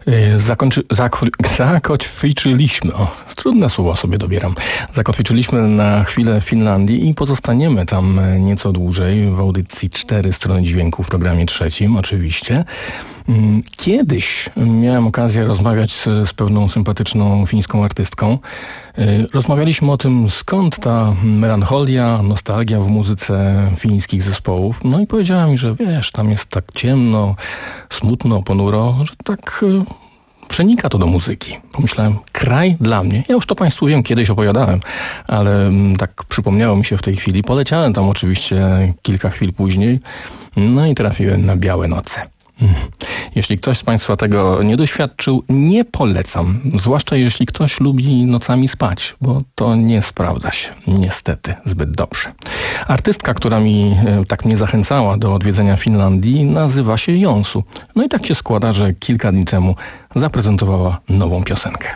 Zakończy, zako, zakotwiczyliśmy, o, trudne słowa sobie dobieram, zakotwiczyliśmy na chwilę w Finlandii i pozostaniemy tam nieco dłużej w audycji cztery strony dźwięku w programie trzecim oczywiście. Kiedyś miałem okazję rozmawiać z, z pewną sympatyczną fińską artystką. Rozmawialiśmy o tym, skąd ta melancholia, nostalgia w muzyce fińskich zespołów. No i powiedziała mi, że wiesz, tam jest tak ciemno, smutno, ponuro, że tak przenika to do muzyki. Pomyślałem, kraj dla mnie. Ja już to Państwu wiem, kiedyś opowiadałem, ale tak przypomniało mi się w tej chwili. Poleciałem tam oczywiście kilka chwil później, no i trafiłem na Białe Noce. Jeśli ktoś z Państwa tego nie doświadczył, nie polecam. Zwłaszcza jeśli ktoś lubi nocami spać, bo to nie sprawdza się niestety zbyt dobrze. Artystka, która mi tak mnie zachęcała do odwiedzenia Finlandii, nazywa się Jonsu. No i tak się składa, że kilka dni temu zaprezentowała nową piosenkę.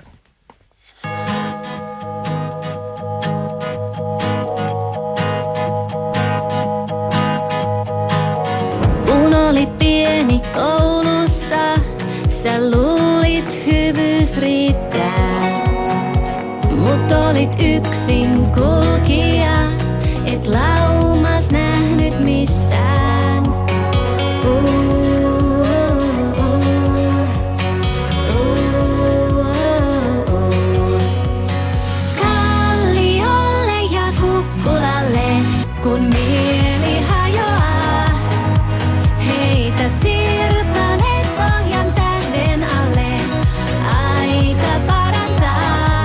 Olit pieni koulussa, sä luulit hyvyys riittää. Mut olit yksin kulkija, et laumas nähnyt missään. Uh, uh, uh, uh. Kalliolle ja kukkulalle, kun mieli hajoaa. Heitä sirpaleet pohjan tähden alle, aika parantaa.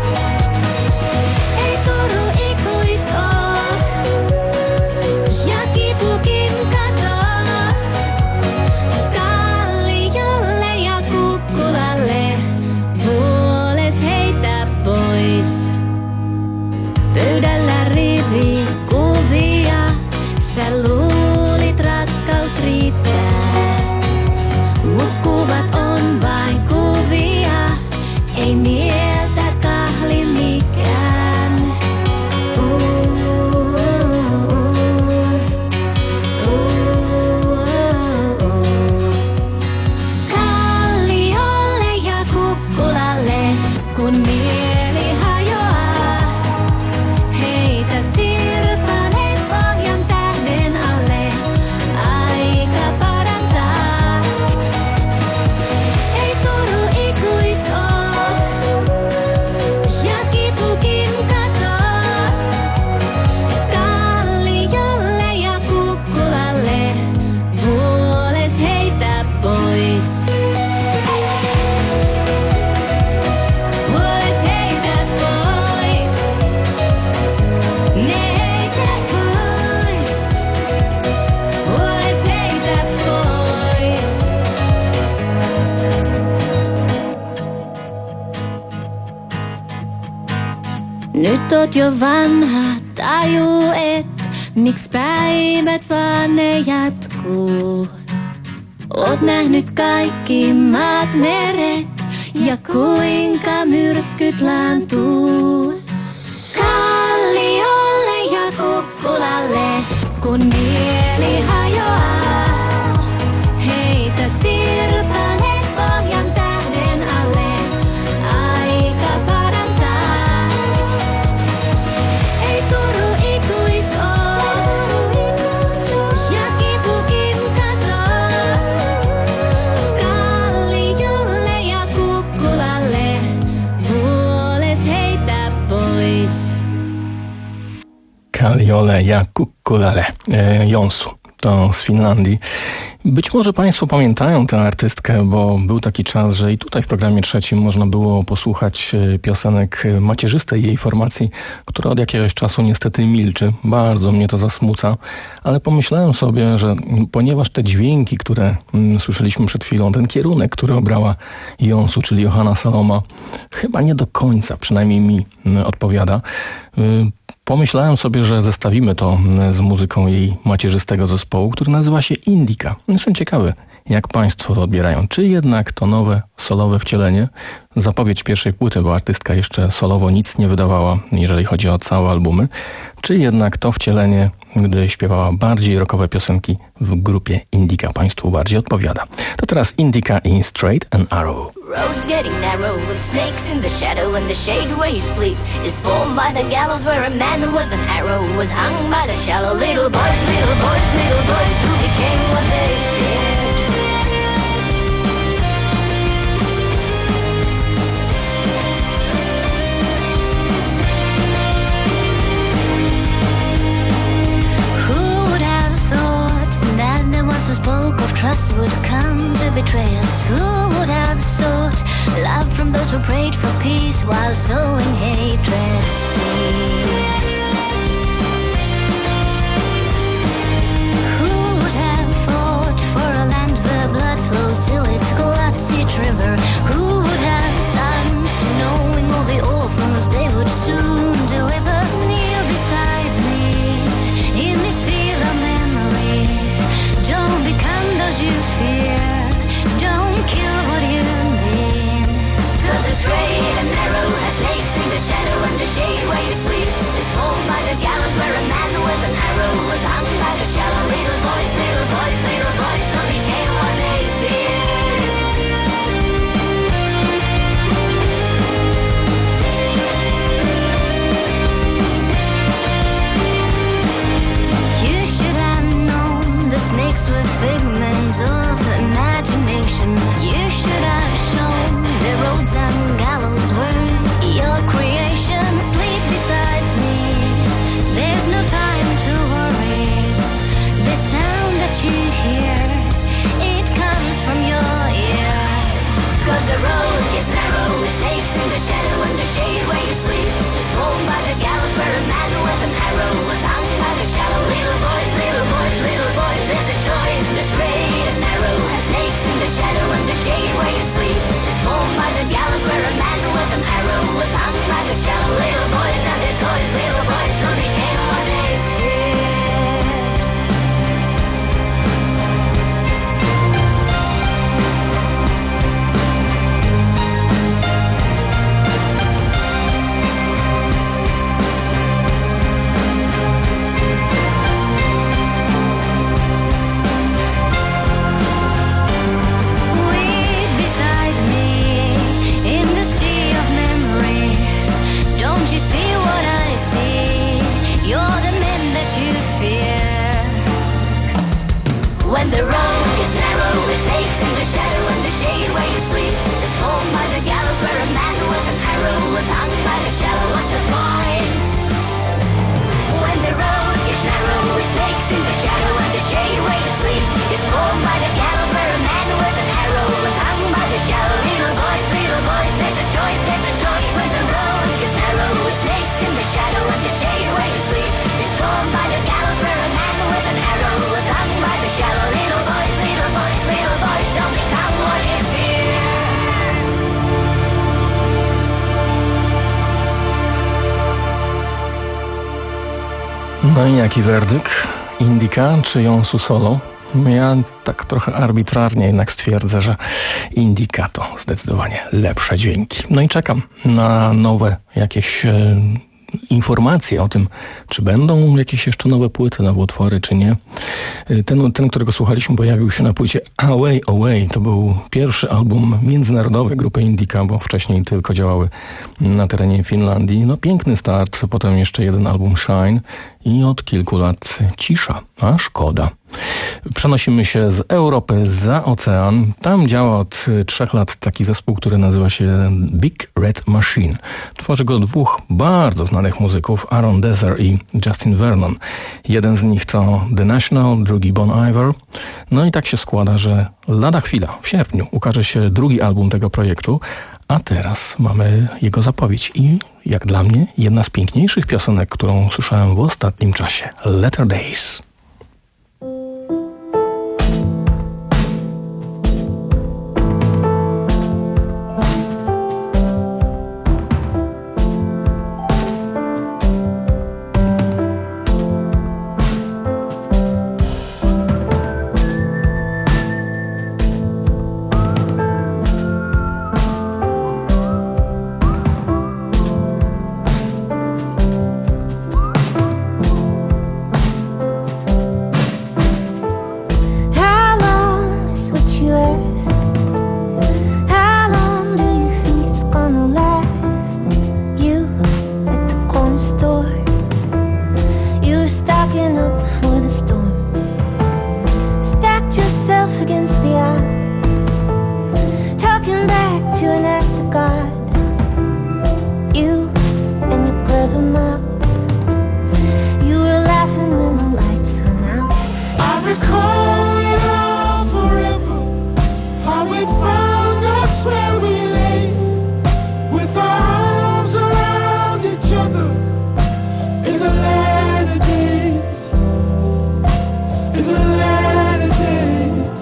Ei suru ikuis oo, ja kipukin katoo. Kalliolle ja kukkulalle, puoles heitä pois. Pöydällä rivi kuvia, sä luulit rakkaus riittää. Mut kuvat on vain kuvia, ei mieltä kahli mikään. Uh, uh, uh, uh. Kalliolle ja kukkulalle, kun mieli hajoaa. Heitä sirpaleet pohjan tähden alle, aika parantaa. Ei suru ikuis oo, ja kipukin katoo. Kalliolle ja kukkulalle, puoles heitä pois. Puoles heitä pois. Ne heitä pois. Puoles heitä pois. Nyt oot jo vanha, taju et, miksi päivät vaan ne jatkuu. Oot nähnyt kaikki maat, meret ja kuinka myrskyt laantuu. Kalliolle ja kukkulalle, kun mieli hajoaa. Heitä sirpaleet pohjan tähden alle, aika parantaa. Ei suru ikuis oo, ja kipukin katoo. Kalliolle ja kukkulalle, puoles heitä pois. Kalliolle ja kukkulalle, e, Jonsu, to z Finlandii. Być może Państwo pamiętają tę artystkę, bo był taki czas, że i tutaj w programie trzecim można było posłuchać piosenek macierzystej jej formacji, która od jakiegoś czasu niestety milczy. Bardzo mnie to zasmuca, ale pomyślałem sobie, że ponieważ te dźwięki, które mm, słyszeliśmy przed chwilą, ten kierunek, który obrała Jonsu, czyli Johanna Saloma, chyba nie do końca, przynajmniej mi mm, odpowiada. Y, Pomyślałem sobie, że zestawimy to z muzyką jej macierzystego zespołu, który nazywa się Indica. Jestem ciekawy, jak Państwo to odbierają. Czy jednak to nowe, solowe wcielenie, zapowiedź pierwszej płyty, bo artystka jeszcze solowo nic nie wydawała, jeżeli chodzi o całe albumy, czy jednak to wcielenie gdy śpiewała bardziej rockowe piosenki w grupie Indica. Państwu bardziej odpowiada. To teraz Indica i Straight and Arrow. Road's getting narrow with snakes in the shadow, and the shade where you sleep is formed by the gallows where a man with an arrow was hung by the shallow. Little boys, little boys, little boys who became what they feared. Who would have thought that the ones who spoke of trust would come to betray us? Who would have sought love from those who prayed for peace while sowing hatred seed? Who would have fought for a land where blood flows till it gluts each river? Who would have sons knowing all the orphans they would soon deliver? Kneel beside me in this field of memory. Don't become those you fear. Don't kill what you mean. Cause the straight and narrow has snakes in the shadow and the shade where you sleep is formed by the gallows where a man with an arrow was hung by the shallow. Little boys, little boys, little boys who became what they feared. You should have known the snakes were figments of imagination. You should have shown the roads and gallows were your creation. Sleep beside me, there's no time to worry. The sound that you hear, it comes from your ear. Cause the road gets narrow with snakes in the shadow and the shade where you sleep is formed by the gallows where a man with an arrow was hung by the shallow. Little boys, little boys, little boys, there's a choice. The straight and narrow has snakes in the shadow and the shade where you sleep is formed by the gallows where a man with an arrow was hung by the shallow. Little boys and their toys, little boys who became what they feared. When the road gets narrow with snakes in the shadow and the shade where you sleep is formed by the gallows where a man with an arrow was hung by the shallow. What's the point? When the road gets narrow with snakes in the shadow and the shade where you sleep is formed by the gallows where a man with an arrow was hung by the shallow. Little boys, little boys, there's a choice, there's a choice. When the road gets narrow with snakes in the shadow and the shade where you sleep is formed by the gallows where a man with an arrow was hung by the shallow. Little boys, little boys, little boys, don't become what you fear. No i jaki werdykt? Indica czy Jonsu Solo? Ja tak trochę arbitralnie jednak stwierdzę, że Indica to zdecydowanie lepsze dźwięki. No i czekam na nowe jakieś e, informacje o tym, czy będą jakieś jeszcze nowe płyty, nowe utwory, czy nie. Ten, ten, którego słuchaliśmy, pojawił się na płycie Away Away. To był pierwszy album międzynarodowy grupy Indica, bo wcześniej tylko działały na terenie Finlandii. No piękny start, potem jeszcze jeden album Shine i od kilku lat cisza, a szkoda. Przenosimy się z Europy za ocean. Tam działa od trzech lat taki zespół, który nazywa się Big Red Machine. Tworzy go dwóch bardzo znanych muzyków, Aaron Dessner i Justin Vernon. Jeden z nich to The National, drugi Bon Iver. No i tak się składa, że lada chwila, w sierpniu, ukaże się drugi album tego projektu, a teraz mamy jego zapowiedź i jak dla mnie jedna z piękniejszych piosenek, którą słyszałem w ostatnim czasie. Latter Days. to an act of God. You and your clever mouth. You were laughing when the lights went out. I recall it all forever. How we found us where we lay, with our arms around each other. In the latter days, in the latter days.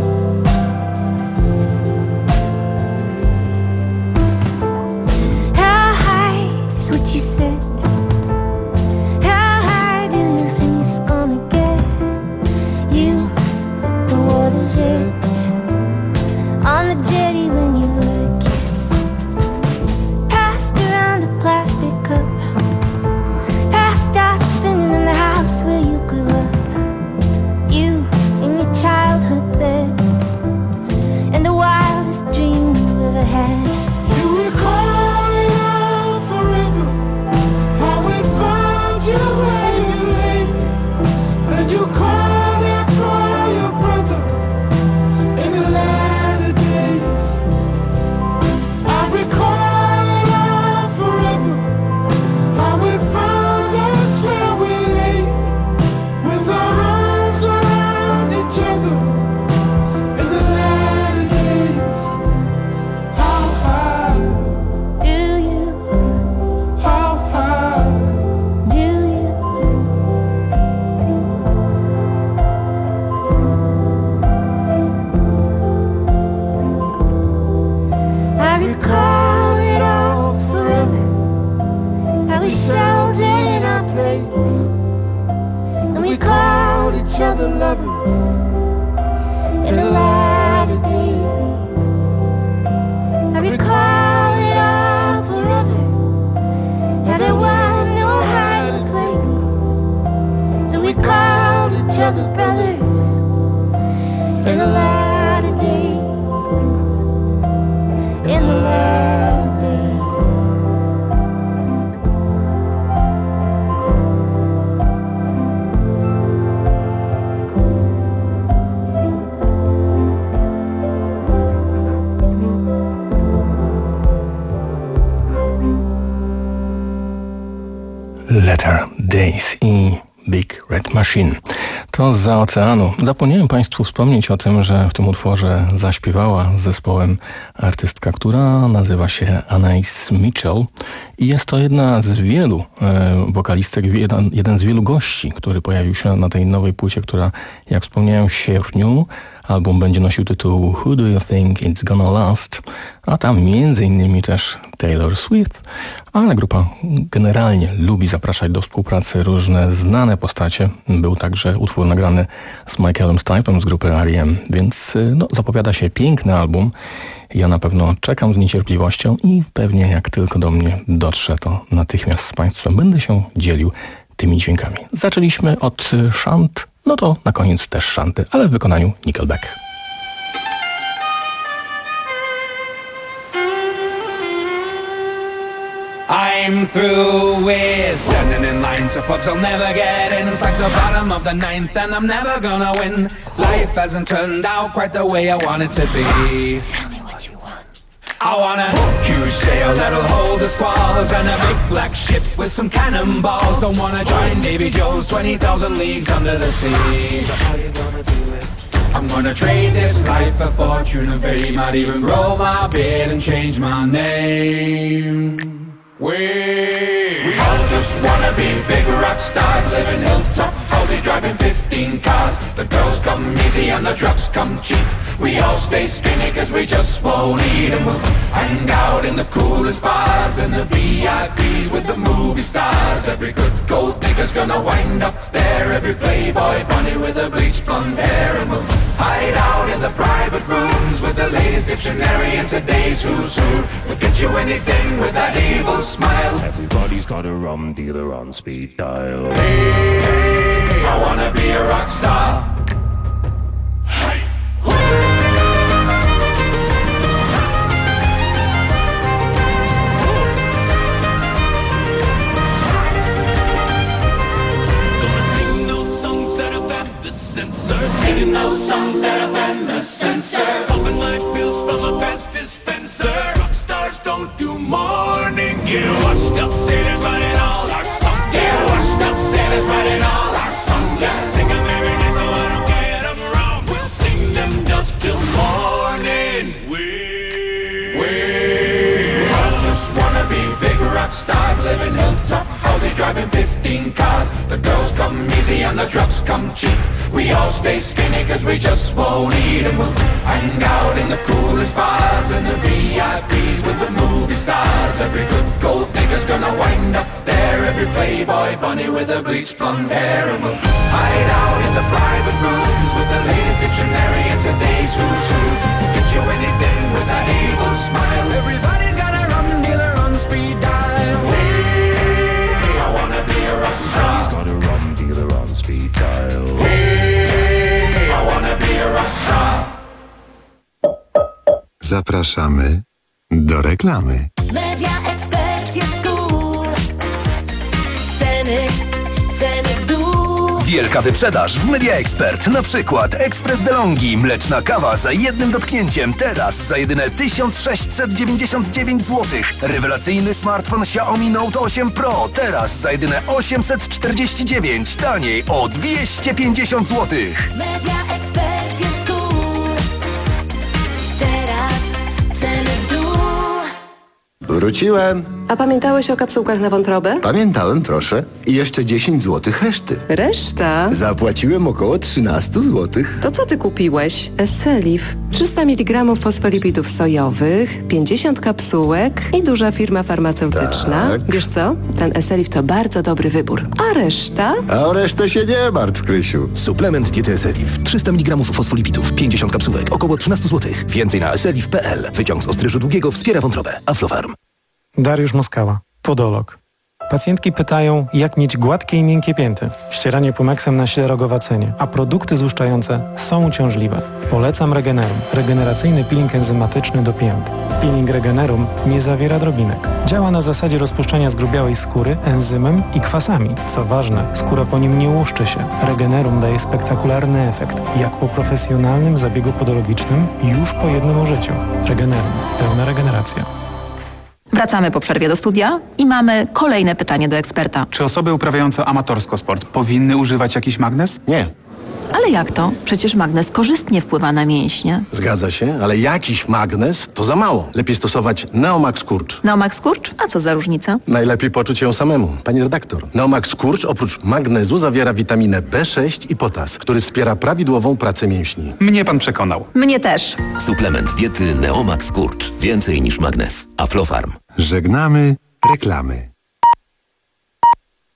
How high is what you said? How high do you think it's gonna get? You at the water's edge, on the jetty when you were a kid. Passed around a plastic cup, passed out spinning in the house where you grew up. You in your childhood bed, and the wildest dream you ever had. You recall it all forever. How we found you where you lay, and you called it for your brother in the latter days. I recall it all forever. How we found us where we lay, with our arms around each other in the latter days. How high Do you, How high do you? I recall it all forever. How we sheltered in our place, and we called each other lovers in the latter days. I recall it all forever. How there was no hiding place, so we called each other brothers in the latter days. In the latter days. Latter Days i Big Red Machine. To zza oceanu. Zapomniałem Państwu wspomnieć o tym, że w tym utworze zaśpiewała z zespołem artystka, która nazywa się Anais Mitchell i jest to jedna z wielu e, wokalistek, jeden, jeden z wielu gości, który pojawił się na tej nowej płycie, która, jak wspomniałem, w sierpniu. Album będzie nosił tytuł Who Do You Think It's Gonna Last? A tam między innymi też Taylor Swift, ale grupa generalnie lubi zapraszać do współpracy różne znane postacie. Był także utwór nagrany z Michaelem Stipe'em z grupy R E M, więc no, zapowiada się piękny album. Ja na pewno czekam z niecierpliwością i pewnie jak tylko do mnie dotrze, to natychmiast z Państwem będę się dzielił tymi dźwiękami. Zaczęliśmy od szant, no to na koniec też szanty, ale w wykonaniu Nickelback. I'm through with standing in line to pubs I'll never get in. It's like the bottom of the ninth and I'm never gonna win. Life hasn't turned out quite the way I want it to be. Tell me what you want. I want a huge sail that'll hold the squalls and a big black ship with some cannonballs. Don't wanna join Davy Jones twenty thousand leagues under the sea. So how you gonna do it? I'm gonna trade this life for fortune and fame. Might even grow my beard and change my name. We, we all just wanna be big rock stars, living hilltop houses, driving fifteen cars. The girls come easy and the drugs come cheap. We all stay skinny cause we just won't eat, and we'll hang out in the coolest bars and the V I Ps with the movie stars. Every good gold digger's gonna wind up there, every playboy bunny with a bleached blonde hair. And we'll hide out in the private rooms with the latest dictionary and today's who's who. We'll get you anything with that evil smile. Everybody's got a rum dealer on speed dial. Hey, hey, I wanna be a rock star. Hey. Singing those songs that offend the censors, popping like pills from a past dispenser. We all just wanna be big rock stars, living hilltop houses, driving fifteen cars. The girls come easy and the drugs come cheap. We all stay skinny cause we just won't eat, and we'll hang out in the coolest bars and the V I Ps with the movie stars. Every good gold digger's gonna wind up there, every playboy bunny with a bleached blonde hair. And we'll hide out in the private rooms with the latest dictionary and today's who's who. Get you anything with that evil smile. Everybody's got a rum dealer on speed dial. Hey, I wanna be a rock star. He's got a rum dealer on speed dial. Hey, I wanna be a rock star. Zapraszamy do reklamy. Media Expert jest cool. Ceny, ceny w dół. Wielka wyprzedaż w Media Expert. Na przykład Ekspres DeLonghi, mleczna kawa za jednym dotknięciem. Teraz za jedyne tysiąc sześćset dziewięćdziesiąt dziewięć złotych. Rewelacyjny smartfon Xiaomi Note osiem Pro. Teraz za jedyne osiemset czterdzieści dziewięć. Taniej o dwieście pięćdziesiąt złotych. Media Expert jest cool. Teraz ceny w dół. Wróciłem. A pamiętałeś o kapsułkach na wątrobę? Pamiętałem, proszę. I jeszcze dziesięć złotych reszty. Reszta? Zapłaciłem około trzynaście złotych. To co ty kupiłeś? Esselif. trzysta miligramów fosfolipidów sojowych, pięćdziesiąt kapsułek i duża firma farmaceutyczna. Tak. Wiesz co? Ten Esselif to bardzo dobry wybór. A reszta? A o resztę się nie martw, Krysiu. Suplement diety Esselif. trzysta miligramów fosfolipidów, pięćdziesiąt kapsułek, około trzynaście złotych. Więcej na esselif kropka p l. Wyciąg z ostryżu długiego wspiera wątrobę. Aflofarm. Dariusz Moskała, podolog. Pacjentki pytają, jak mieć gładkie i miękkie pięty. Ścieranie Pumexem na ślerogowacenie, a produkty złuszczające są uciążliwe. Polecam Regenerum, regeneracyjny peeling enzymatyczny do pięt. Peeling Regenerum nie zawiera drobinek. Działa na zasadzie rozpuszczania zgrubiałej skóry enzymem i kwasami. Co ważne, skóra po nim nie łuszczy się. Regenerum daje spektakularny efekt, jak po profesjonalnym zabiegu podologicznym już po jednym użyciu. Regenerum. Pełna regeneracja. Wracamy po przerwie do studia i mamy kolejne pytanie do eksperta. Czy osoby uprawiające amatorsko sport powinny używać jakiś magnes? Nie. Ale jak to? Przecież magnez korzystnie wpływa na mięśnie. Zgadza się, ale jakiś magnez to za mało. Lepiej stosować Neomax Kurcz. Neomax Kurcz? A co za różnica? Najlepiej poczuć ją samemu, pani redaktor. Neomax Kurcz oprócz magnezu zawiera witaminę B sześć i potas, który wspiera prawidłową pracę mięśni. Mnie pan przekonał. Mnie też. Suplement diety Neomax Kurcz. Więcej niż magnez. Aflofarm. Żegnamy reklamy.